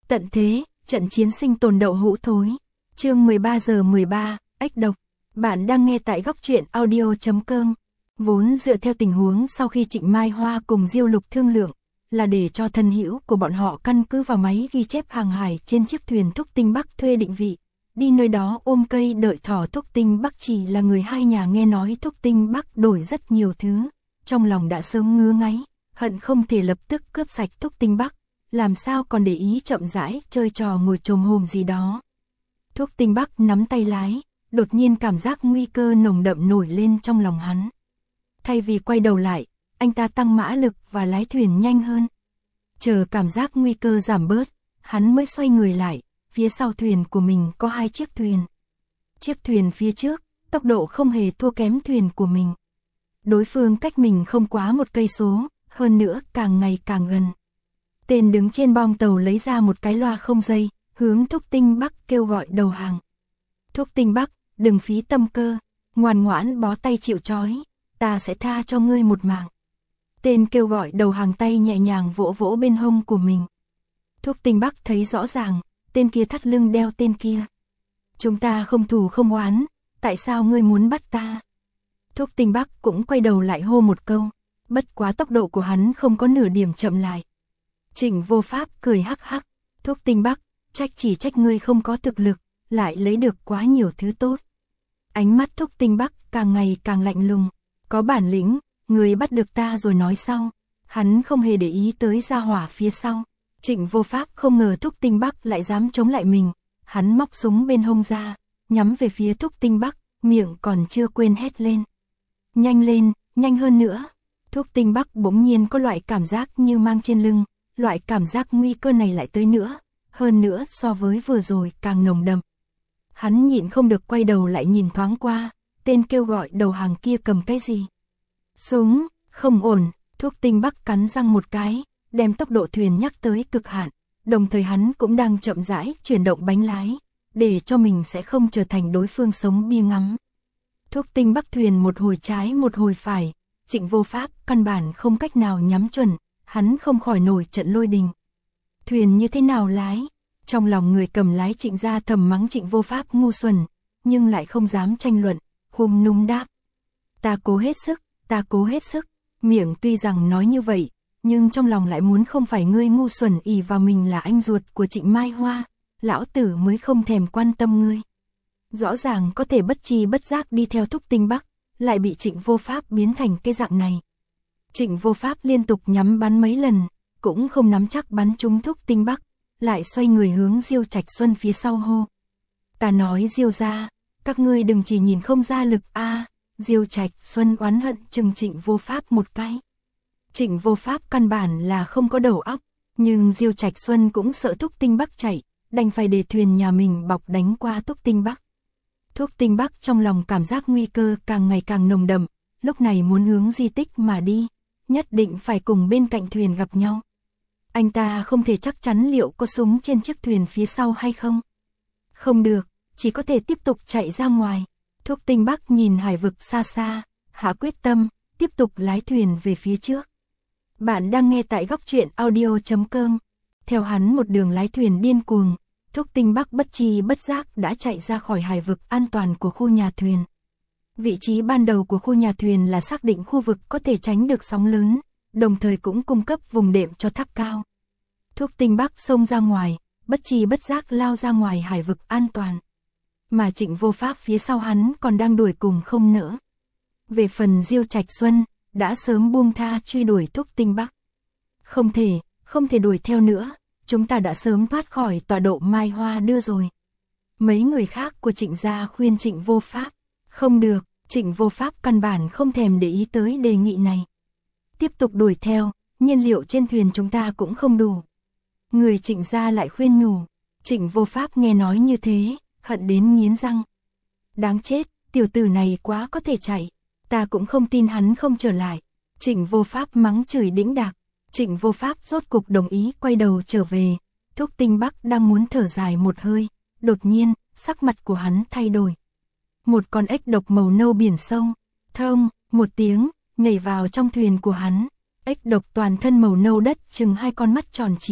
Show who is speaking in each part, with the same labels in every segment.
Speaker 1: Tận thế, trận chiến sinh tồn đậu hũ thối. Chương 13:13, ếch độc. Bạn đang nghe tại góc truyện audio.com. Vốn dựa theo tình huống sau khi Trịnh Mai Hoa cùng Diêu Lục thương lượng, là để cho thân hữu của bọn họ căn cứ vào máy ghi chép hàng hải trên chiếc thuyền Thúc Tinh Bắc thuê định vị, đi nơi đó ôm cây đợi thỏ. Thúc Tinh Bắc chỉ là người hai nhà nghe nói Thúc Tinh Bắc đổi rất nhiều thứ, trong lòng đã sớm ngứa ngáy, hận không thể lập tức cướp sạch Thúc Tinh Bắc, làm sao còn để ý chậm rãi chơi trò ngồi chồm hồm gì đó. Thúc Tinh Bắc nắm tay lái, đột nhiên cảm giác nguy cơ nồng đậm nổi lên trong lòng hắn. Thay vì quay đầu lại, anh ta tăng mã lực và lái thuyền nhanh hơn. Chờ cảm giác nguy cơ giảm bớt, hắn mới xoay người lại, phía sau thuyền của mình có hai chiếc thuyền. Chiếc thuyền phía trước, tốc độ không hề thua kém thuyền của mình. Đối phương cách mình không quá 1 cây số, hơn nữa càng ngày càng gần. Tên đứng trên bong tàu lấy ra một cái loa không dây, hướng Thúc Tinh Bắc kêu gọi đầu hàng. Thúc Tinh Bắc, đừng phí tâm cơ, ngoan ngoãn bó tay chịu trói, ta sẽ tha cho ngươi một mạng. Tên kêu gọi đầu hàng tay nhẹ nhàng vỗ vỗ bên hông của mình. Thúc Tinh Bắc thấy rõ ràng, tên kia thắt lưng đeo tên kia. Chúng ta không thù không oán, tại sao ngươi muốn bắt ta? Thúc Tinh Bắc cũng quay đầu lại hô một câu, bất quá tốc độ của hắn không có nửa điểm chậm lại. Trịnh Vô Pháp cười hắc hắc, Thúc Tinh Bắc, chỉ trách ngươi không có thực lực, lại lấy được quá nhiều thứ tốt. Ánh mắt Thúc Tinh Bắc càng ngày càng lạnh lùng, có bản lĩnh, ngươi bắt được ta rồi nói sau. Hắn không hề để ý tới gia hỏa phía sau. Trịnh Vô Pháp không ngờ Thúc Tinh Bắc lại dám chống lại mình, hắn móc súng bên hông ra, nhắm về phía Thúc Tinh Bắc, miệng còn chưa quên hét lên. Nhanh lên, nhanh hơn nữa. Thúc Tinh Bắc bỗng nhiên có loại cảm giác như mang trên lưng, loại cảm giác nguy cơ này lại tới nữa, hơn nữa so với vừa rồi càng nồng đậm. Hắn nhịn không được quay đầu lại nhìn thoáng qua, tên kêu gọi đầu hàng kia cầm cái gì? Súng, không ổn. Thúc Tinh Bắc cắn răng một cái, đem tốc độ thuyền nhắc tới cực hạn, đồng thời hắn cũng đang chậm rãi chuyển động bánh lái, để cho mình sẽ không trở thành đối phương sống bia ngắm. Thúc Tinh Bắc thuyền một hồi trái một hồi phải, Trịnh Vô Pháp căn bản không cách nào nhắm chuẩn, hắn không khỏi nổi trận lôi đình. Thuyền như thế nào lái? Trong lòng người cầm lái Trịnh gia thầm mắng Trịnh Vô Pháp ngu xuẩn, nhưng lại không dám tranh luận, khum núm đáp. Ta cố hết sức, ta cố hết sức. Miệng tuy rằng nói như vậy, nhưng trong lòng lại muốn không phải ngươi ngu xuẩn ỷ vào mình là anh ruột của Trịnh Mai Hoa, lão tử mới không thèm quan tâm ngươi. Rõ ràng có thể bất tri bất giác đi theo Thúc Tinh Bắc, lại bị Trịnh Vô Pháp biến thành cái dạng này. Trịnh Vô Pháp liên tục nhắm bắn mấy lần, cũng không nắm chắc bắn trúng Thúc Tinh Bắc, lại xoay người hướng Diêu Trạch Xuân phía sau hô. Ta nói Diêu gia, các ngươi đừng chỉ nhìn không ra lực a. Diêu Trạch Xuân oán hận chừng Trịnh Vô Pháp một cái. Trịnh Vô Pháp căn bản là không có đầu óc, nhưng Diêu Trạch Xuân cũng sợ Thúc Tinh Bắc chạy, đành phải để thuyền nhà mình bọc đánh qua Thúc Tinh Bắc. Thúc Tinh Bắc trong lòng cảm giác nguy cơ càng ngày càng nồng đậm, lúc này muốn hướng di tích mà đi, nhất định phải cùng bên cạnh thuyền gặp nhau. Anh ta không thể chắc chắn liệu có súng trên chiếc thuyền phía sau hay không. Không được, chỉ có thể tiếp tục chạy ra ngoài. Thúc Tinh Bắc nhìn hải vực xa xa, hạ quyết tâm, tiếp tục lái thuyền về phía trước. Bạn đang nghe tại góc truyện audio.com. Theo hắn một đường lái thuyền điên cuồng, Thúc Tinh Bắc bất tri bất giác đã chạy ra khỏi hải vực an toàn của khu nhà thuyền. Vị trí ban đầu của khu nhà thuyền là xác định khu vực có thể tránh được sóng lớn, đồng thời cũng cung cấp vùng đệm cho tháp cao. Thúc Tinh Bắc xông ra ngoài, bất tri bất giác lao ra ngoài hải vực an toàn. Mà Trịnh Vô Pháp phía sau hắn còn đang đuổi cùng không nỡ. Về phần Diêu Trạch Xuân, đã sớm buông tha truy đuổi Thúc Tinh Bắc. Không thể đuổi theo nữa, chúng ta đã sớm thoát khỏi tọa độ Mai Hoa đưa rồi. Mấy người khác của Trịnh gia khuyên Trịnh Vô Pháp. Không được, Trịnh Vô Pháp căn bản không thèm để ý tới đề nghị này. Tiếp tục đuổi theo, nhiên liệu trên thuyền chúng ta cũng không đủ. Người Trịnh gia lại khuyên nhủ. Trịnh Vô Pháp nghe nói như thế, hận đến nghiến răng. Đáng chết, tiểu tử này quá có thể chạy, ta cũng không tin hắn không trở lại. Trịnh Vô Pháp mắng chửi đĩnh đạc. Trịnh Vô Pháp rốt cục đồng ý quay đầu trở về. Thúc Tinh Bắc đang muốn thở dài một hơi, đột nhiên, sắc mặt của hắn thay đổi. Một con ếch độc màu nâu biển sâu, thông, một tiếng, nhảy vào trong thuyền của hắn. Ếch độc toàn thân màu nâu đất chừng 2 con mắt tròn trịa,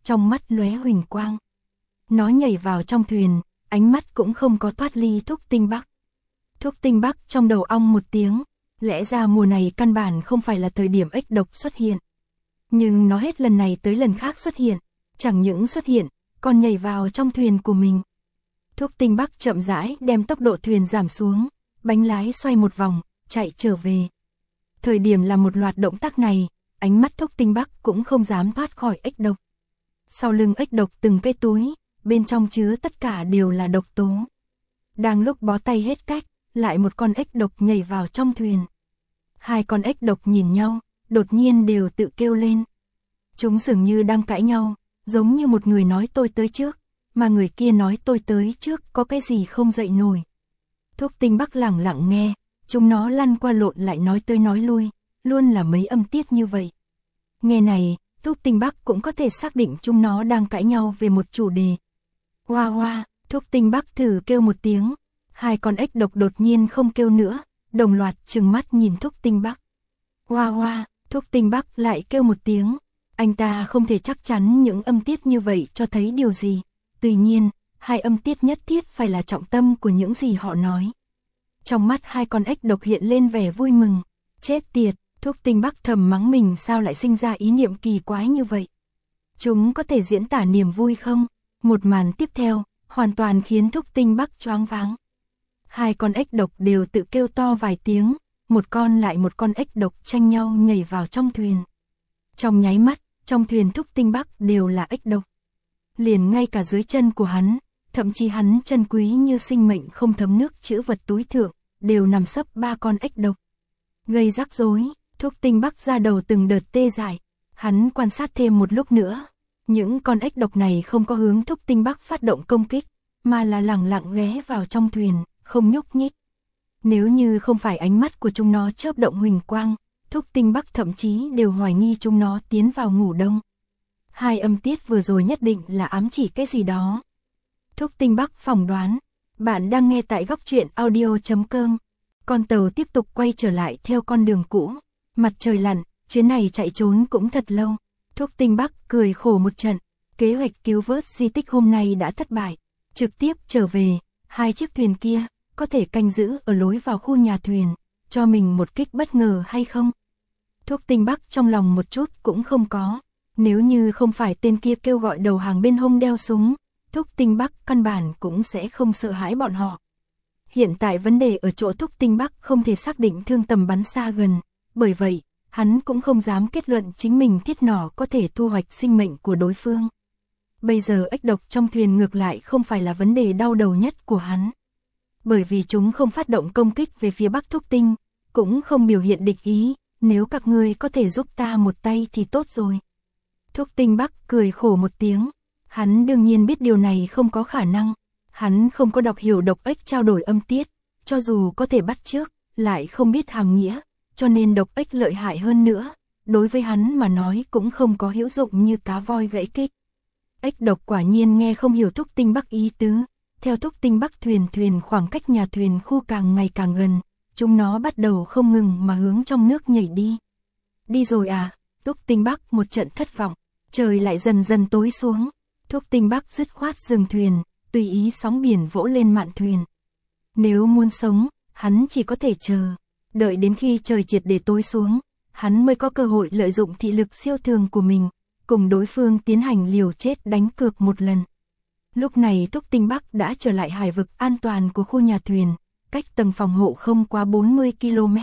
Speaker 1: trong mắt lóe huỳnh quang. Nó nhảy vào trong thuyền, ánh mắt cũng không có thoát ly Thúc Tinh Bắc. Thúc Tinh Bắc trong đầu ong một tiếng, lẽ ra mùa này căn bản không phải là thời điểm ếch độc xuất hiện. Nhưng nó hết lần này tới lần khác xuất hiện, chẳng những xuất hiện, còn nhảy vào trong thuyền của mình. Thúc Tinh Bắc chậm rãi đem tốc độ thuyền giảm xuống, bánh lái xoay một vòng, chạy trở về. Thời điểm làm một loạt động tác này, ánh mắt Thúc Tinh Bắc cũng không dám thoát khỏi ếch độc. Sau lưng ếch độc từng cái túi, bên trong chứa tất cả đều là độc tố. Đang lúc bó tay hết cách, lại một con ếch độc nhảy vào trong thuyền. Hai con ếch độc nhìn nhau, đột nhiên đều tự kêu lên. Chúng dường như đang cãi nhau, giống như một người nói tôi tới trước, mà người kia nói tôi tới trước, có cái gì không dậy nổi. Thúc Tinh Bắc lẳng lặng nghe, chúng nó lăn qua lộn lại nói tới nói lui, luôn là mấy âm tiết như vậy. Nghe này, Thúc Tinh Bắc cũng có thể xác định chúng nó đang cãi nhau về một chủ đề. Hoa hoa, Thúc Tinh Bắc thử kêu một tiếng, hai con ếch độc đột nhiên không kêu nữa, đồng loạt trừng mắt nhìn Thúc Tinh Bắc. Hoa hoa, Thúc Tinh Bắc lại kêu một tiếng, anh ta không thể chắc chắn những âm tiết như vậy cho thấy điều gì. Tuy nhiên, hai âm tiết nhất thiết phải là trọng tâm của những gì họ nói. Trong mắt hai con ếch độc hiện lên vẻ vui mừng. Chết tiệt, Thúc Tinh Bắc thầm mắng mình sao lại sinh ra ý niệm kỳ quái như vậy. Chúng có thể diễn tả niềm vui không? Một màn tiếp theo, hoàn toàn khiến Thúc Tinh Bắc choáng váng. Hai con ếch độc đều tự kêu to vài tiếng, một con lại một con ếch độc tranh nhau nhảy vào trong thuyền. Trong nháy mắt, trong thuyền Thúc Tinh Bắc đều là ếch độc. Liền ngay cả dưới chân của hắn, thậm chí hắn chân quý như sinh mệnh không thấm nước chữ vật túi thượng, đều nằm sấp ba con ếch độc. Gây rắc rối, Thúc Tinh Bắc ra đầu từng đợt tê dại, hắn quan sát thêm một lúc nữa. Những con ếch độc này không có hướng Thúc Tinh Bắc phát động công kích, mà là lẳng lặng ghé vào trong thuyền, không nhúc nhích. Nếu như không phải ánh mắt của chúng nó chớp động huỳnh quang, Thúc Tinh Bắc thậm chí đều hoài nghi chúng nó tiến vào ngủ đông. Hai âm tiết vừa rồi nhất định là ám chỉ cái gì đó. Thúc Tinh Bắc phỏng đoán. Bạn đang nghe tại góc truyện audio.com. Con tàu tiếp tục quay trở lại theo con đường cũ. Mặt trời lặn, chuyến này chạy trốn cũng thật lâu. Thúc Tinh Bắc cười khổ một trận. Kế hoạch cứu vớt di tích hôm nay đã thất bại. Trực tiếp trở về, hai chiếc thuyền kia có thể canh giữ ở lối vào khu nhà thuyền, cho mình một kích bất ngờ hay không? Thúc Tinh Bắc trong lòng một chút cũng không có. Nếu như không phải tên kia kêu gọi đầu hàng bên hông đeo súng, Thúc Tinh Bắc căn bản cũng sẽ không sợ hãi bọn họ. Hiện tại vấn đề ở chỗ Thúc Tinh Bắc không thể xác định thương tầm bắn xa gần, bởi vậy, hắn cũng không dám kết luận chính mình thiết nỏ có thể thu hoạch sinh mệnh của đối phương. Bây giờ ếch độc trong thuyền ngược lại không phải là vấn đề đau đầu nhất của hắn. Bởi vì chúng không phát động công kích về phía Bắc Thúc Tinh, cũng không biểu hiện địch ý, nếu các ngươi có thể giúp ta một tay thì tốt rồi. Thúc Tinh Bắc cười khổ một tiếng, hắn đương nhiên biết điều này không có khả năng, hắn không có đọc hiểu độc ếch trao đổi âm tiết, cho dù có thể bắt chước, lại không biết hàm nghĩa, cho nên độc ếch lợi hại hơn nữa, đối với hắn mà nói cũng không có hữu dụng như cá voi gãy kích. Ếch độc quả nhiên nghe không hiểu Thúc Tinh Bắc ý tứ, theo Thúc Tinh Bắc thuyền khoảng cách nhà thuyền khu càng ngày càng gần, chúng nó bắt đầu không ngừng mà hướng trong nước nhảy đi. Đi rồi à? Thúc Tinh Bắc một trận thất vọng. Trời lại dần dần tối xuống, Thúc Tinh Bắc dứt khoát dừng thuyền, tùy ý sóng biển vỗ lên mạn thuyền. Nếu muốn sống, hắn chỉ có thể chờ, đợi đến khi trời triệt để tối xuống, hắn mới có cơ hội lợi dụng thị lực siêu thường của mình, cùng đối phương tiến hành liều chết đánh cược một lần. Lúc này Thúc Tinh Bắc đã trở lại hải vực an toàn của khu nhà thuyền, cách tầng phòng hộ không quá 40 km.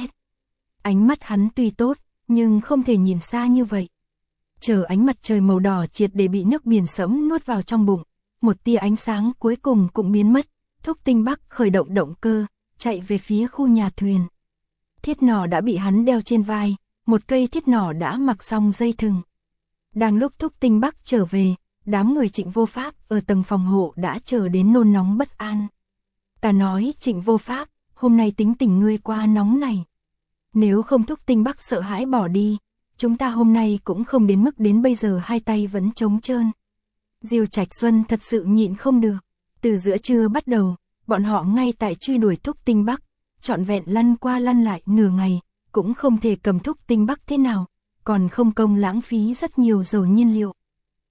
Speaker 1: Ánh mắt hắn tuy tốt, nhưng không thể nhìn xa như vậy. Chờ ánh mặt trời màu đỏ triệt để bị nước biển sẫm nuốt vào trong bụng, một tia ánh sáng cuối cùng cũng biến mất, Thúc Tinh Bắc khởi động động cơ, chạy về phía khu nhà thuyền. Thiết nỏ đã bị hắn đeo trên vai, một cây thiết nỏ đã mặc xong dây thừng. Đang lúc Thúc Tinh Bắc trở về, đám người Trịnh Vô Pháp ở tầng phòng hộ đã chờ đến nôn nóng bất an. Ta nói Trịnh Vô Pháp, hôm nay tính tình ngươi qua nóng này. Nếu không Thúc Tinh Bắc sợ hãi bỏ đi, chúng ta hôm nay cũng không đến mức đến bây giờ hai tay vẫn trống trơn. Diêu Trạch Xuân thật sự nhịn không được. Từ giữa trưa bắt đầu, bọn họ ngay tại truy đuổi Thúc Tinh Bắc, trọn vẹn lăn qua lăn lại nửa ngày, cũng không thể cầm Thúc Tinh Bắc thế nào, còn không công lãng phí rất nhiều dầu nhiên liệu.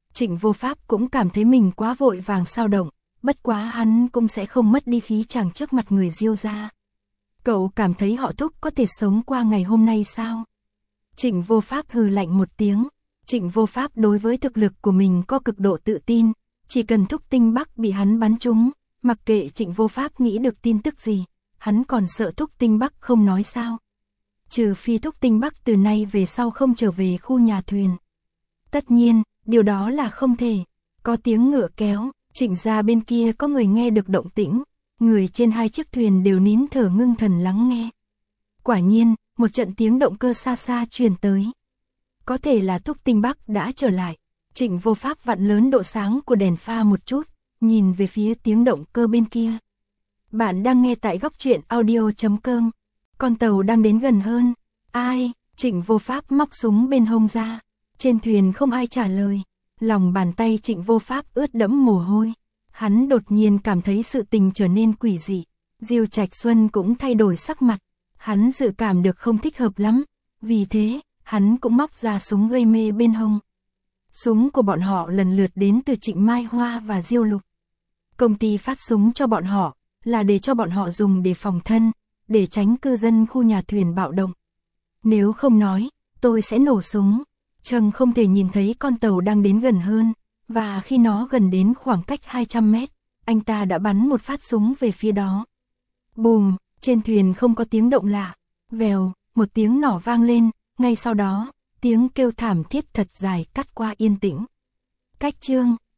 Speaker 1: Trịnh Vô Pháp cũng cảm thấy mình quá vội vàng sao động, bất quá hắn cũng sẽ không mất đi khí chàng trước mặt người Diêu gia. Cậu cảm thấy họ Thúc có thể sống qua ngày hôm nay sao? Trịnh Vô Pháp hừ lạnh một tiếng. Trịnh Vô Pháp đối với thực lực của mình có cực độ tự tin, chỉ cần Thúc Tinh Bắc bị hắn bắn trúng, mặc kệ Trịnh Vô Pháp nghĩ được tin tức gì, hắn còn sợ Thúc Tinh Bắc không nói sao. Trừ phi Thúc Tinh Bắc từ nay về sau không trở về khu nhà thuyền. Tất nhiên, điều đó là không thể. Có tiếng ngựa kéo, Trịnh gia bên kia có người nghe được động tĩnh, người trên hai chiếc thuyền đều nín thở ngưng thần lắng nghe. Quả nhiên, một trận tiếng động cơ xa xa truyền tới. Có thể là Thúc Tinh Bắc đã trở lại. Trịnh Vô Pháp vặn lớn độ sáng của đèn pha một chút, nhìn về phía tiếng động cơ bên kia. Bạn đang nghe tại góc truyện audio.com. Con tàu đang đến gần hơn. Ai? Trịnh Vô Pháp móc súng bên hông ra. Trên thuyền không ai trả lời. Lòng bàn tay Trịnh Vô Pháp ướt đẫm mồ hôi. Hắn đột nhiên cảm thấy sự tình trở nên quỷ dị. Diêu Trạch Xuân cũng thay đổi sắc mặt. Hắn dự cảm được không thích hợp lắm. Vì thế, hắn cũng móc ra súng gây mê bên hông. Súng của bọn họ lần lượt đến từ Trịnh Mai Hoa và Diêu Lục. Công ty phát súng cho bọn họ là để cho bọn họ dùng để phòng thân, để tránh cư dân khu nhà thuyền bạo động. Nếu không nói, tôi sẽ nổ súng. Trần không thể nhìn thấy con tàu đang đến gần hơn, và khi nó gần đến khoảng cách 200 mét, anh ta đã bắn một phát súng về phía đó. Bùm, trên thuyền không có tiếng động lạ. Vèo, một tiếng nỏ vang lên, ngay sau đó, tiếng kêu thảm thiết thật dài cắt qua yên tĩnh. Cách chương,